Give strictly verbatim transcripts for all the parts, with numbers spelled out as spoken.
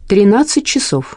Тринадцать часов.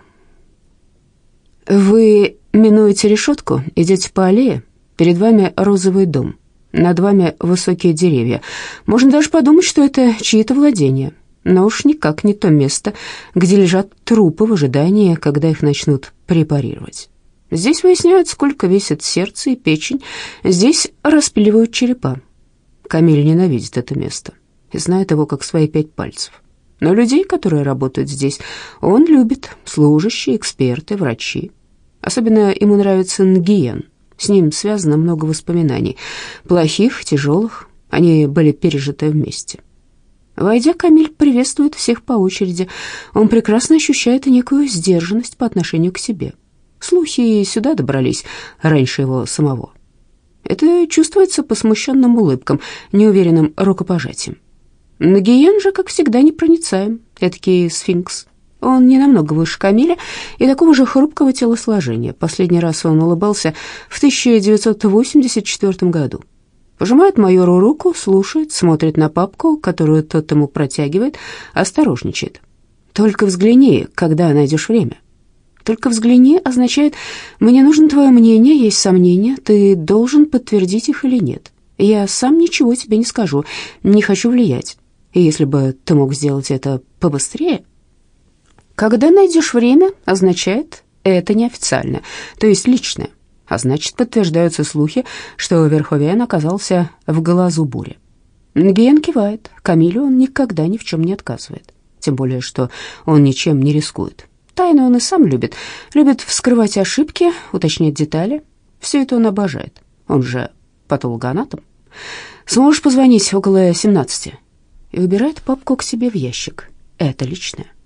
Вы минуете решетку, идете по аллее, перед вами розовый дом, над вами высокие деревья. Можно даже подумать, что это чьи-то владения, но уж никак не то место, где лежат трупы в ожидании, когда их начнут препарировать. Здесь выясняют, сколько весит сердце и печень, здесь распиливают черепа. Камиль ненавидит это место и знает его как свои пять пальцев. Но людей, которые работают здесь, он любит: служащие, эксперты, врачи. Особенно ему нравится Нгиен. С ним связано много воспоминаний, плохих, тяжелых. Они были пережиты вместе. Войдя, Камиль приветствует всех по очереди. Он прекрасно ощущает некую сдержанность по отношению к себе. Слухи и сюда добрались раньше его самого. Это чувствуется по смущенным улыбкам, неуверенным рукопожатиям. Нгиен же, как всегда, непроницаем, этакий сфинкс. Он не намного выше Камиля и такого же хрупкого телосложения. Последний раз он улыбался в тысяча девятьсот восемьдесят четвёртом году. Пожимает майору руку, слушает, смотрит на папку, которую тот ему протягивает, осторожничает. «Только взгляни, когда найдешь время». «Только взгляни» означает: «Мне нужно твое мнение, есть сомнения, ты должен подтвердить их или нет. Я сам ничего тебе не скажу, не хочу влиять. И если бы ты мог сделать это побыстрее». «Когда найдешь время» означает: это неофициально, то есть личное, а значит, подтверждаются слухи, что Верховен оказался в глазу бури. Нгиен кивает. Камилю он никогда ни в чем не отказывает, тем более, что он ничем не рискует. Тайны он и сам любит, любит вскрывать ошибки, уточнять детали. Все это он обожает, он же патологоанатом. «Сможешь позвонить около семнадцати?» И убирает папку к себе в ящик. Это личное.